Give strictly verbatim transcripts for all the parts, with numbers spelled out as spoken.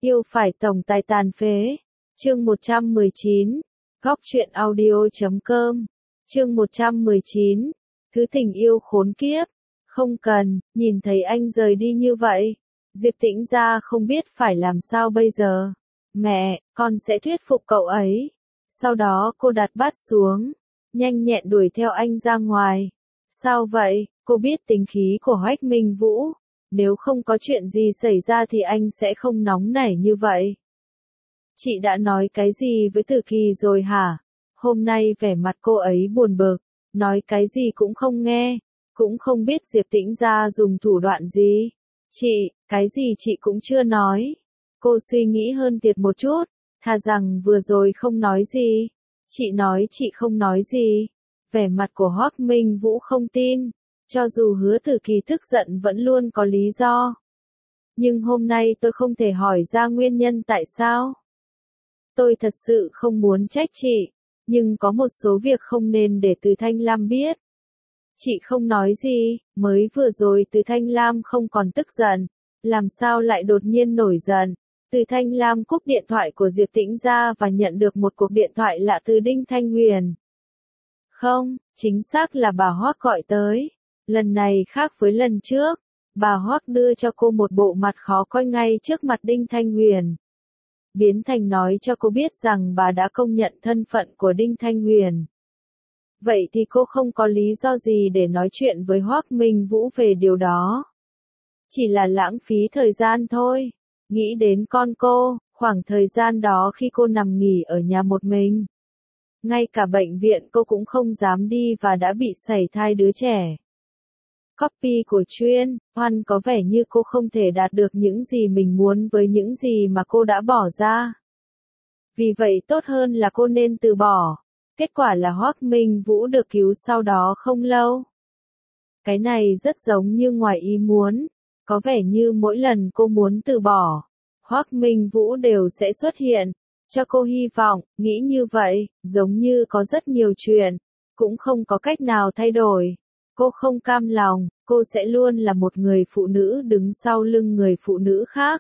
Yêu phải tổng tài tàn phế. Chương một trăm mười chín. Góc truyện audio chấm com. Chương một trăm mười chín. Thứ tình yêu khốn kiếp. Không cần, nhìn thấy anh rời đi như vậy. Diệp Tĩnh Gia không biết phải làm sao bây giờ. Mẹ, con sẽ thuyết phục cậu ấy. Sau đó cô đặt bát xuống, nhanh nhẹn đuổi theo anh ra ngoài. Sao vậy? Cô biết tính khí của Hoách Minh Vũ. Nếu không có chuyện gì xảy ra thì anh sẽ không nóng nảy như vậy. Chị đã nói cái gì với Từ Kỳ rồi hả? Hôm nay vẻ mặt cô ấy buồn bực, nói cái gì cũng không nghe, cũng không biết Diệp Tĩnh Gia dùng thủ đoạn gì. Chị, cái gì chị cũng chưa nói. Cô suy nghĩ hơn tiệt một chút, thà rằng vừa rồi không nói gì. Chị nói chị không nói gì. Vẻ mặt của Hoắc Minh Vũ không tin, cho dù Hứa Từ Kỳ tức giận vẫn luôn có lý do. Nhưng hôm nay tôi không thể hỏi ra nguyên nhân tại sao. Tôi thật sự không muốn trách chị, nhưng có một số việc không nên để Từ Thanh Lam biết. Chị không nói gì, mới vừa rồi Từ Thanh Lam không còn tức giận, làm sao lại đột nhiên nổi giận. Từ Thanh Lam cúp điện thoại của Diệp Tĩnh Gia và nhận được một cuộc điện thoại lạ từ Đinh Thanh Huyền. Không, chính xác là bà Hoắc gọi tới. Lần này khác với lần trước, bà Hoắc đưa cho cô một bộ mặt khó coi ngay trước mặt Đinh Thanh Huyền. Biến thành nói cho cô biết rằng bà đã công nhận thân phận của Đinh Thanh Huyền. Vậy thì cô không có lý do gì để nói chuyện với Hoắc Minh Vũ về điều đó. Chỉ là lãng phí thời gian thôi. Nghĩ đến con cô, khoảng thời gian đó khi cô nằm nghỉ ở nhà một mình. Ngay cả bệnh viện cô cũng không dám đi và đã bị sảy thai đứa trẻ. Copy của chuyên, Hoan có vẻ như cô không thể đạt được những gì mình muốn với những gì mà cô đã bỏ ra. Vì vậy tốt hơn là cô nên từ bỏ. Kết quả là Hoắc Minh Vũ được cứu sau đó không lâu. Cái này rất giống như ngoài ý muốn. Có vẻ như mỗi lần cô muốn từ bỏ, Hoắc Minh Vũ đều sẽ xuất hiện, cho cô hy vọng. Nghĩ như vậy, giống như có rất nhiều chuyện, cũng không có cách nào thay đổi. Cô không cam lòng, cô sẽ luôn là một người phụ nữ đứng sau lưng người phụ nữ khác.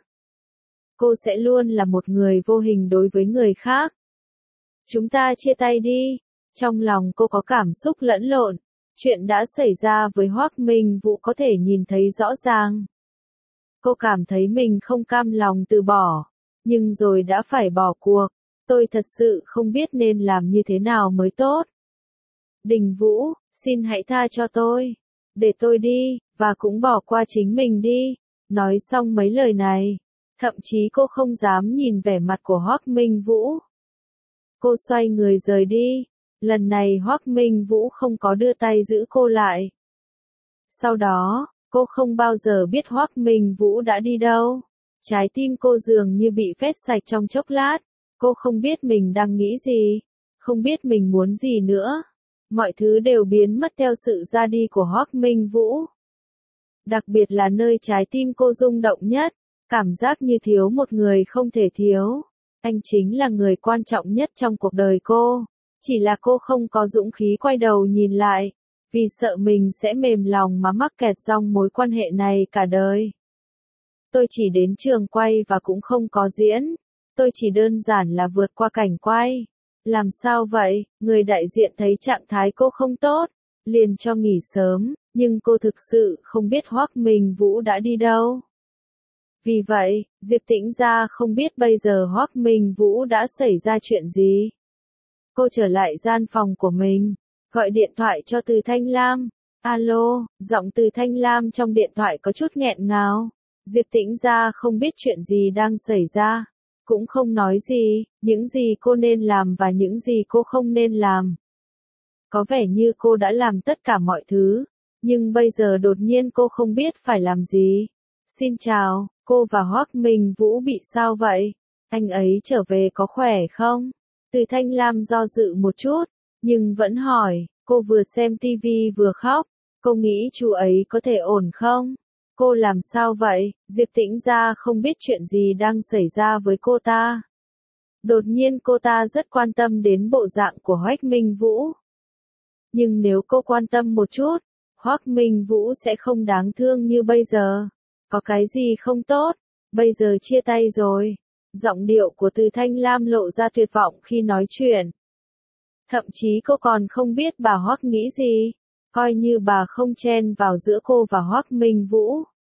Cô sẽ luôn là một người vô hình đối với người khác. Chúng ta chia tay đi. Trong lòng cô có cảm xúc lẫn lộn. Chuyện đã xảy ra với Hoắc Minh Vũ có thể nhìn thấy rõ ràng. Cô cảm thấy mình không cam lòng từ bỏ, nhưng rồi đã phải bỏ cuộc. Tôi thật sự không biết nên làm như thế nào mới tốt. Đình Vũ, xin hãy tha cho tôi. Để tôi đi, và cũng bỏ qua chính mình đi. Nói xong mấy lời này, thậm chí cô không dám nhìn vẻ mặt của Hoắc Minh Vũ. Cô xoay người rời đi. Lần này Hoắc Minh Vũ không có đưa tay giữ cô lại. Sau đó, cô không bao giờ biết Hoắc Minh Vũ đã đi đâu. Trái tim cô dường như bị vét sạch trong chốc lát. Cô không biết mình đang nghĩ gì, không biết mình muốn gì nữa. Mọi thứ đều biến mất theo sự ra đi của Hoắc Minh Vũ. Đặc biệt là nơi trái tim cô rung động nhất, cảm giác như thiếu một người không thể thiếu. Anh chính là người quan trọng nhất trong cuộc đời cô. Chỉ là cô không có dũng khí quay đầu nhìn lại, vì sợ mình sẽ mềm lòng mà mắc kẹt trong mối quan hệ này cả đời. Tôi chỉ đến trường quay và cũng không có diễn. Tôi chỉ đơn giản là vượt qua cảnh quay. Làm sao vậy? Người đại diện thấy trạng thái cô không tốt, liền cho nghỉ sớm, nhưng cô thực sự không biết Hoắc Minh Vũ đã đi đâu. Vì vậy, Diệp Tĩnh Gia không biết bây giờ Hoắc Minh Vũ đã xảy ra chuyện gì. Cô trở lại gian phòng của mình, gọi điện thoại cho Từ Thanh Lam. Alo, giọng Từ Thanh Lam trong điện thoại có chút nghẹn ngào. Diệp Tĩnh Gia không biết chuyện gì đang xảy ra, cũng không nói gì, những gì cô nên làm và những gì cô không nên làm. Có vẻ như cô đã làm tất cả mọi thứ, nhưng bây giờ đột nhiên cô không biết phải làm gì. Xin chào, cô và Hoắc Minh Vũ bị sao vậy? Anh ấy trở về có khỏe không? Từ Thanh Lam do dự một chút, nhưng vẫn hỏi. Cô vừa xem tivi vừa khóc. Cô nghĩ chú ấy có thể ổn không? Cô làm sao vậy? Diệp Tĩnh Gia không biết chuyện gì đang xảy ra với cô ta. Đột nhiên cô ta rất quan tâm đến bộ dạng của Hoắc Minh Vũ. Nhưng nếu cô quan tâm một chút, Hoắc Minh Vũ sẽ không đáng thương như bây giờ. Có cái gì không tốt? Bây giờ chia tay rồi. Giọng điệu của Từ Thanh Lam lộ ra tuyệt vọng khi nói chuyện. Thậm chí cô còn không biết bà Hoắc nghĩ gì, coi như bà không chen vào giữa cô và Hoắc Minh Vũ.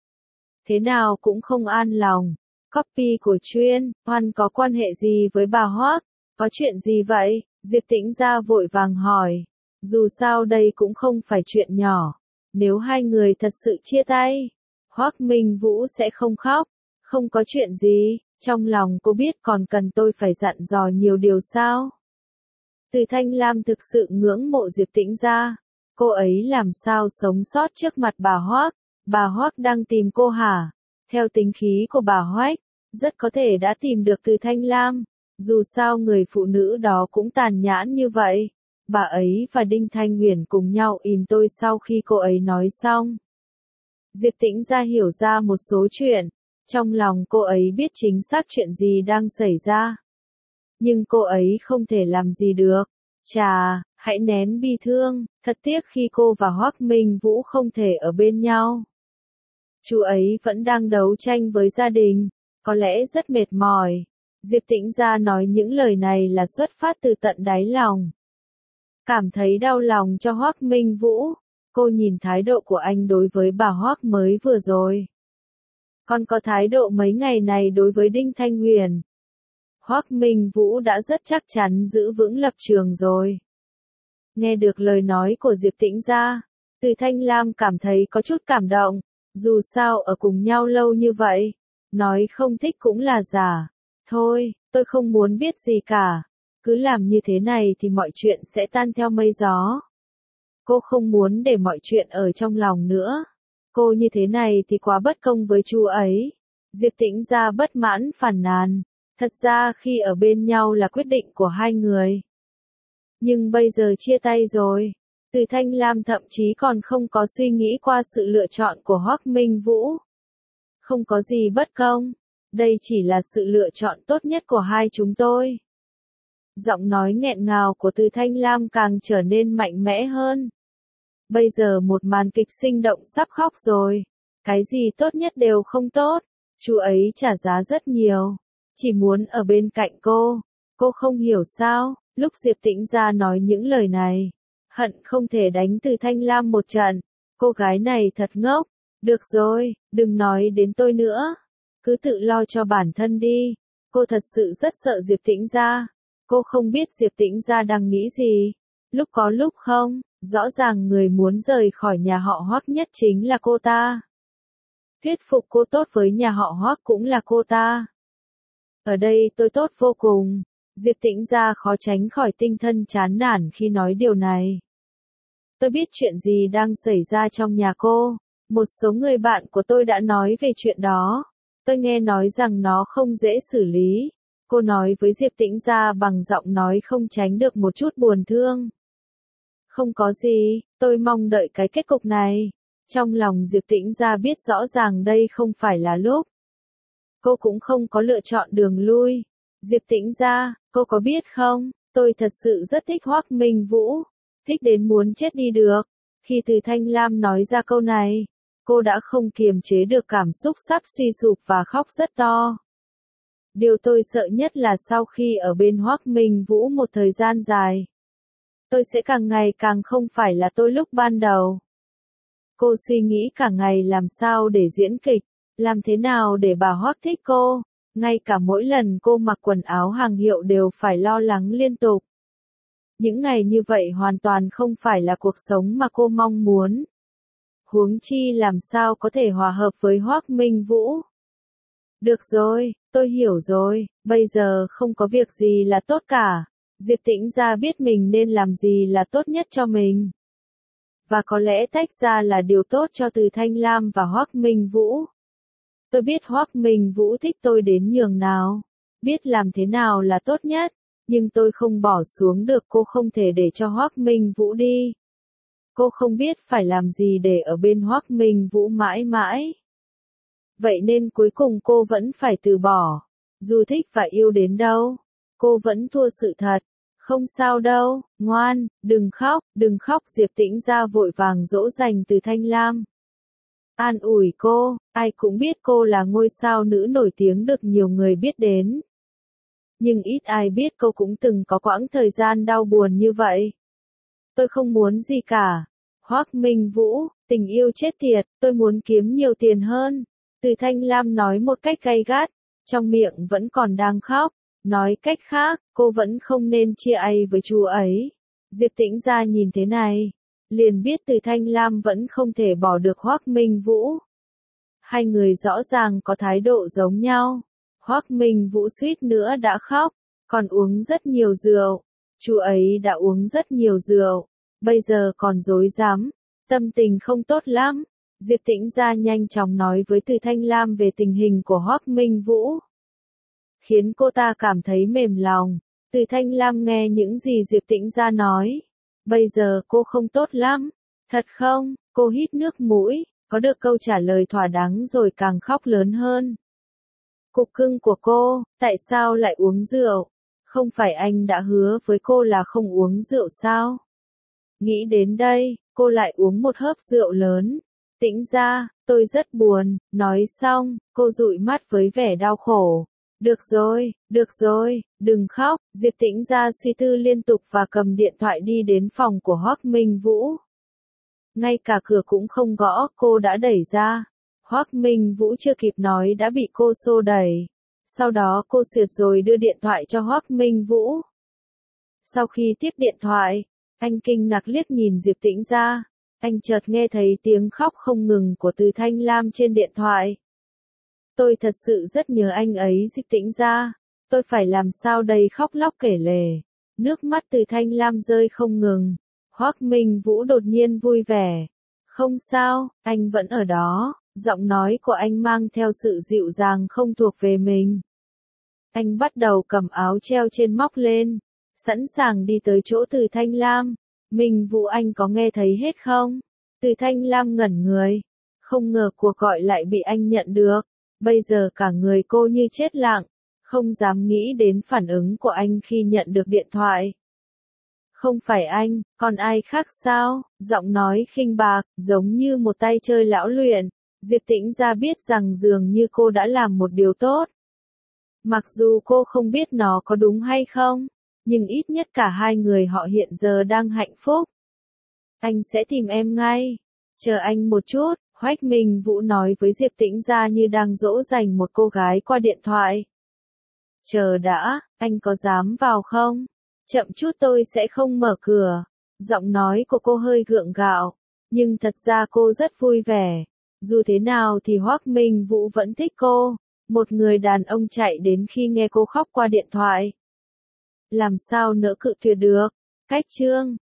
Thế nào cũng không an lòng. Copy của chuyên, Hoan có quan hệ gì với bà Hoắc? Có chuyện gì vậy? Diệp Tĩnh Gia vội vàng hỏi. Dù sao đây cũng không phải chuyện nhỏ. Nếu hai người thật sự chia tay, Hoắc Minh Vũ sẽ không khóc. Không có chuyện gì, trong lòng cô biết còn cần tôi phải dặn dò nhiều điều sao? Từ Thanh Lam thực sự ngưỡng mộ Diệp Tĩnh Gia. Cô ấy làm sao sống sót trước mặt bà Hoắc? Bà Hoắc đang tìm cô hả? Theo tính khí của bà Hoắc, rất có thể đã tìm được Từ Thanh Lam. Dù sao người phụ nữ đó cũng tàn nhẫn như vậy. Bà ấy và Đinh Thanh Huyền cùng nhau ìm tôi sau khi cô ấy nói xong. Diệp Tĩnh Gia hiểu ra một số chuyện. Trong lòng cô ấy biết chính xác chuyện gì đang xảy ra. Nhưng cô ấy không thể làm gì được. Chà, hãy nén bi thương, thật tiếc khi cô và Hoắc Minh Vũ không thể ở bên nhau. Chú ấy vẫn đang đấu tranh với gia đình, có lẽ rất mệt mỏi. Diệp Tĩnh Gia nói những lời này là xuất phát từ tận đáy lòng. Cảm thấy đau lòng cho Hoắc Minh Vũ, cô nhìn thái độ của anh đối với bà Hoắc mới vừa rồi. Còn có thái độ mấy ngày này đối với Đinh Thanh Huyền. Hoắc Minh Vũ đã rất chắc chắn giữ vững lập trường rồi. Nghe được lời nói của Diệp Tĩnh Gia, Từ Thanh Lam cảm thấy có chút cảm động. Dù sao ở cùng nhau lâu như vậy, nói không thích cũng là giả. Thôi, tôi không muốn biết gì cả. Cứ làm như thế này thì mọi chuyện sẽ tan theo mây gió. Cô không muốn để mọi chuyện ở trong lòng nữa. Cô như thế này thì quá bất công với chú ấy. Diệp Tĩnh Gia bất mãn phàn nàn. Thật ra khi ở bên nhau là quyết định của hai người. Nhưng bây giờ chia tay rồi. Từ Thanh Lam thậm chí còn không có suy nghĩ qua sự lựa chọn của Hoắc Minh Vũ. Không có gì bất công. Đây chỉ là sự lựa chọn tốt nhất của hai chúng tôi. Giọng nói nghẹn ngào của Từ Thanh Lam càng trở nên mạnh mẽ hơn. Bây giờ một màn kịch sinh động sắp khóc rồi. Cái gì tốt nhất đều không tốt. Chú ấy trả giá rất nhiều. Chỉ muốn ở bên cạnh cô. Cô không hiểu sao, lúc Diệp Tĩnh Gia nói những lời này. Hận không thể đánh Từ Thanh Lam một trận. Cô gái này thật ngốc. Được rồi, đừng nói đến tôi nữa. Cứ tự lo cho bản thân đi. Cô thật sự rất sợ Diệp Tĩnh Gia. Cô không biết Diệp Tĩnh Gia đang nghĩ gì. Lúc có lúc không, rõ ràng người muốn rời khỏi nhà họ Hoắc nhất chính là cô ta. Thuyết phục cô tốt với nhà họ Hoắc cũng là cô ta. Ở đây tôi tốt vô cùng. Diệp Tĩnh Gia khó tránh khỏi tinh thần chán nản khi nói điều này. Tôi biết chuyện gì đang xảy ra trong nhà cô. Một số người bạn của tôi đã nói về chuyện đó. Tôi nghe nói rằng nó không dễ xử lý. Cô nói với Diệp Tĩnh Gia bằng giọng nói không tránh được một chút buồn thương. Không có gì, tôi mong đợi cái kết cục này. Trong lòng Diệp Tĩnh Gia biết rõ ràng đây không phải là lúc. Cô cũng không có lựa chọn đường lui. Diệp Tĩnh Gia, cô có biết không, tôi thật sự rất thích Hoắc Minh Vũ. Thích đến muốn chết đi được. Khi Từ Thanh Lam nói ra câu này, cô đã không kiềm chế được cảm xúc sắp suy sụp và khóc rất to. Điều tôi sợ nhất là sau khi ở bên Hoắc Minh Vũ một thời gian dài, tôi sẽ càng ngày càng không phải là tôi lúc ban đầu. Cô suy nghĩ cả ngày làm sao để diễn kịch, làm thế nào để bà Hoắc thích cô, ngay cả mỗi lần cô mặc quần áo hàng hiệu đều phải lo lắng liên tục. Những ngày như vậy hoàn toàn không phải là cuộc sống mà cô mong muốn. Huống chi làm sao có thể hòa hợp với Hoắc Minh Vũ. Được rồi, tôi hiểu rồi, bây giờ không có việc gì là tốt cả. Diệp Tĩnh Gia biết mình nên làm gì là tốt nhất cho mình. Và có lẽ tách ra là điều tốt cho Từ Thanh Lam và Hoắc Minh Vũ. Tôi biết Hoắc Minh Vũ thích tôi đến nhường nào, biết làm thế nào là tốt nhất, nhưng tôi không bỏ xuống được cô không thể để cho Hoắc Minh Vũ đi. Cô không biết phải làm gì để ở bên Hoắc Minh Vũ mãi mãi. Vậy nên cuối cùng cô vẫn phải từ bỏ. Dù thích và yêu đến đâu, cô vẫn thua sự thật. Không sao đâu, ngoan, đừng khóc, đừng khóc. Diệp Tĩnh Gia vội vàng dỗ dành Từ Thanh Lam. an ủi cô, ai cũng biết cô là ngôi sao nữ nổi tiếng được nhiều người biết đến. Nhưng ít ai biết cô cũng từng có quãng thời gian đau buồn như vậy. Tôi không muốn gì cả. Hoắc Minh Vũ, tình yêu chết tiệt, tôi muốn kiếm nhiều tiền hơn. Từ Thanh Lam nói một cách gay gắt, trong miệng vẫn còn đang khóc. Nói cách khác, cô vẫn không nên chia tay với chú ấy. Diệp Tĩnh Gia nhìn thế này, liền biết Từ Thanh Lam vẫn không thể bỏ được Hoắc Minh Vũ. Hai người rõ ràng có thái độ giống nhau. Hoắc Minh Vũ suýt nữa đã khóc, còn uống rất nhiều rượu. Chú ấy đã uống rất nhiều rượu, bây giờ còn rối rắm, tâm tình không tốt lắm. Diệp Tĩnh Gia nhanh chóng nói với Từ Thanh Lam về tình hình của Hoắc Minh Vũ, khiến cô ta cảm thấy mềm lòng. Từ Thanh Lam nghe những gì Diệp Tĩnh Gia nói, bây giờ cô không tốt lắm. Thật không? Cô hít nước mũi, có được câu trả lời thỏa đáng rồi càng khóc lớn hơn. Cục cưng của cô, tại sao lại uống rượu? Không phải anh đã hứa với cô là không uống rượu sao? Nghĩ đến đây, cô lại uống một hớp rượu lớn. Tĩnh Gia, tôi rất buồn. Nói xong, cô dụi mắt với vẻ đau khổ. Được rồi, được rồi, đừng khóc. Diệp Tĩnh Gia suy tư liên tục và cầm điện thoại đi đến phòng của Hoắc Minh Vũ. Ngay cả cửa cũng không gõ, cô đã đẩy ra. Hoắc Minh Vũ chưa kịp nói đã bị cô xô đẩy. Sau đó cô xuyệt rồi đưa điện thoại cho Hoắc Minh Vũ. Sau khi tiếp điện thoại, anh kinh ngạc liếc nhìn Diệp Tĩnh Gia. Anh chợt nghe thấy tiếng khóc không ngừng của Từ Thanh Lam trên điện thoại. Tôi thật sự rất nhớ anh ấy. Diệp Tĩnh Gia, tôi phải làm sao đây? Khóc lóc kể lể. Nước mắt Từ Thanh Lam rơi không ngừng. Hoắc Minh Vũ đột nhiên vui vẻ. Không sao, anh vẫn ở đó. Giọng nói của anh mang theo sự dịu dàng không thuộc về mình. Anh bắt đầu cầm áo treo trên móc lên, sẵn sàng đi tới chỗ Từ Thanh Lam. Minh Vũ, anh có nghe thấy hết không? Từ Thanh Lam ngẩn người. Không ngờ cuộc gọi lại bị anh nhận được. Bây giờ cả người cô như chết lặng, không dám nghĩ đến phản ứng của anh khi nhận được điện thoại. Không phải anh, còn ai khác sao? Giọng nói khinh bạc, giống như một tay chơi lão luyện. Diệp Tĩnh Gia biết rằng dường như cô đã làm một điều tốt. Mặc dù cô không biết nó có đúng hay không, nhưng ít nhất cả hai người họ hiện giờ đang hạnh phúc. Anh sẽ tìm em ngay. Chờ anh một chút, Hoắc Minh Vũ nói với Diệp Tĩnh Gia như đang dỗ dành một cô gái qua điện thoại. Chờ đã, anh có dám vào không? Chậm chút tôi sẽ không mở cửa. Giọng nói của cô hơi gượng gạo, nhưng thật ra cô rất vui vẻ. Dù thế nào thì Hoắc Minh Vũ vẫn thích cô. Một người đàn ông chạy đến khi nghe cô khóc qua điện thoại. Làm sao nỡ cự tuyệt được? Cách chương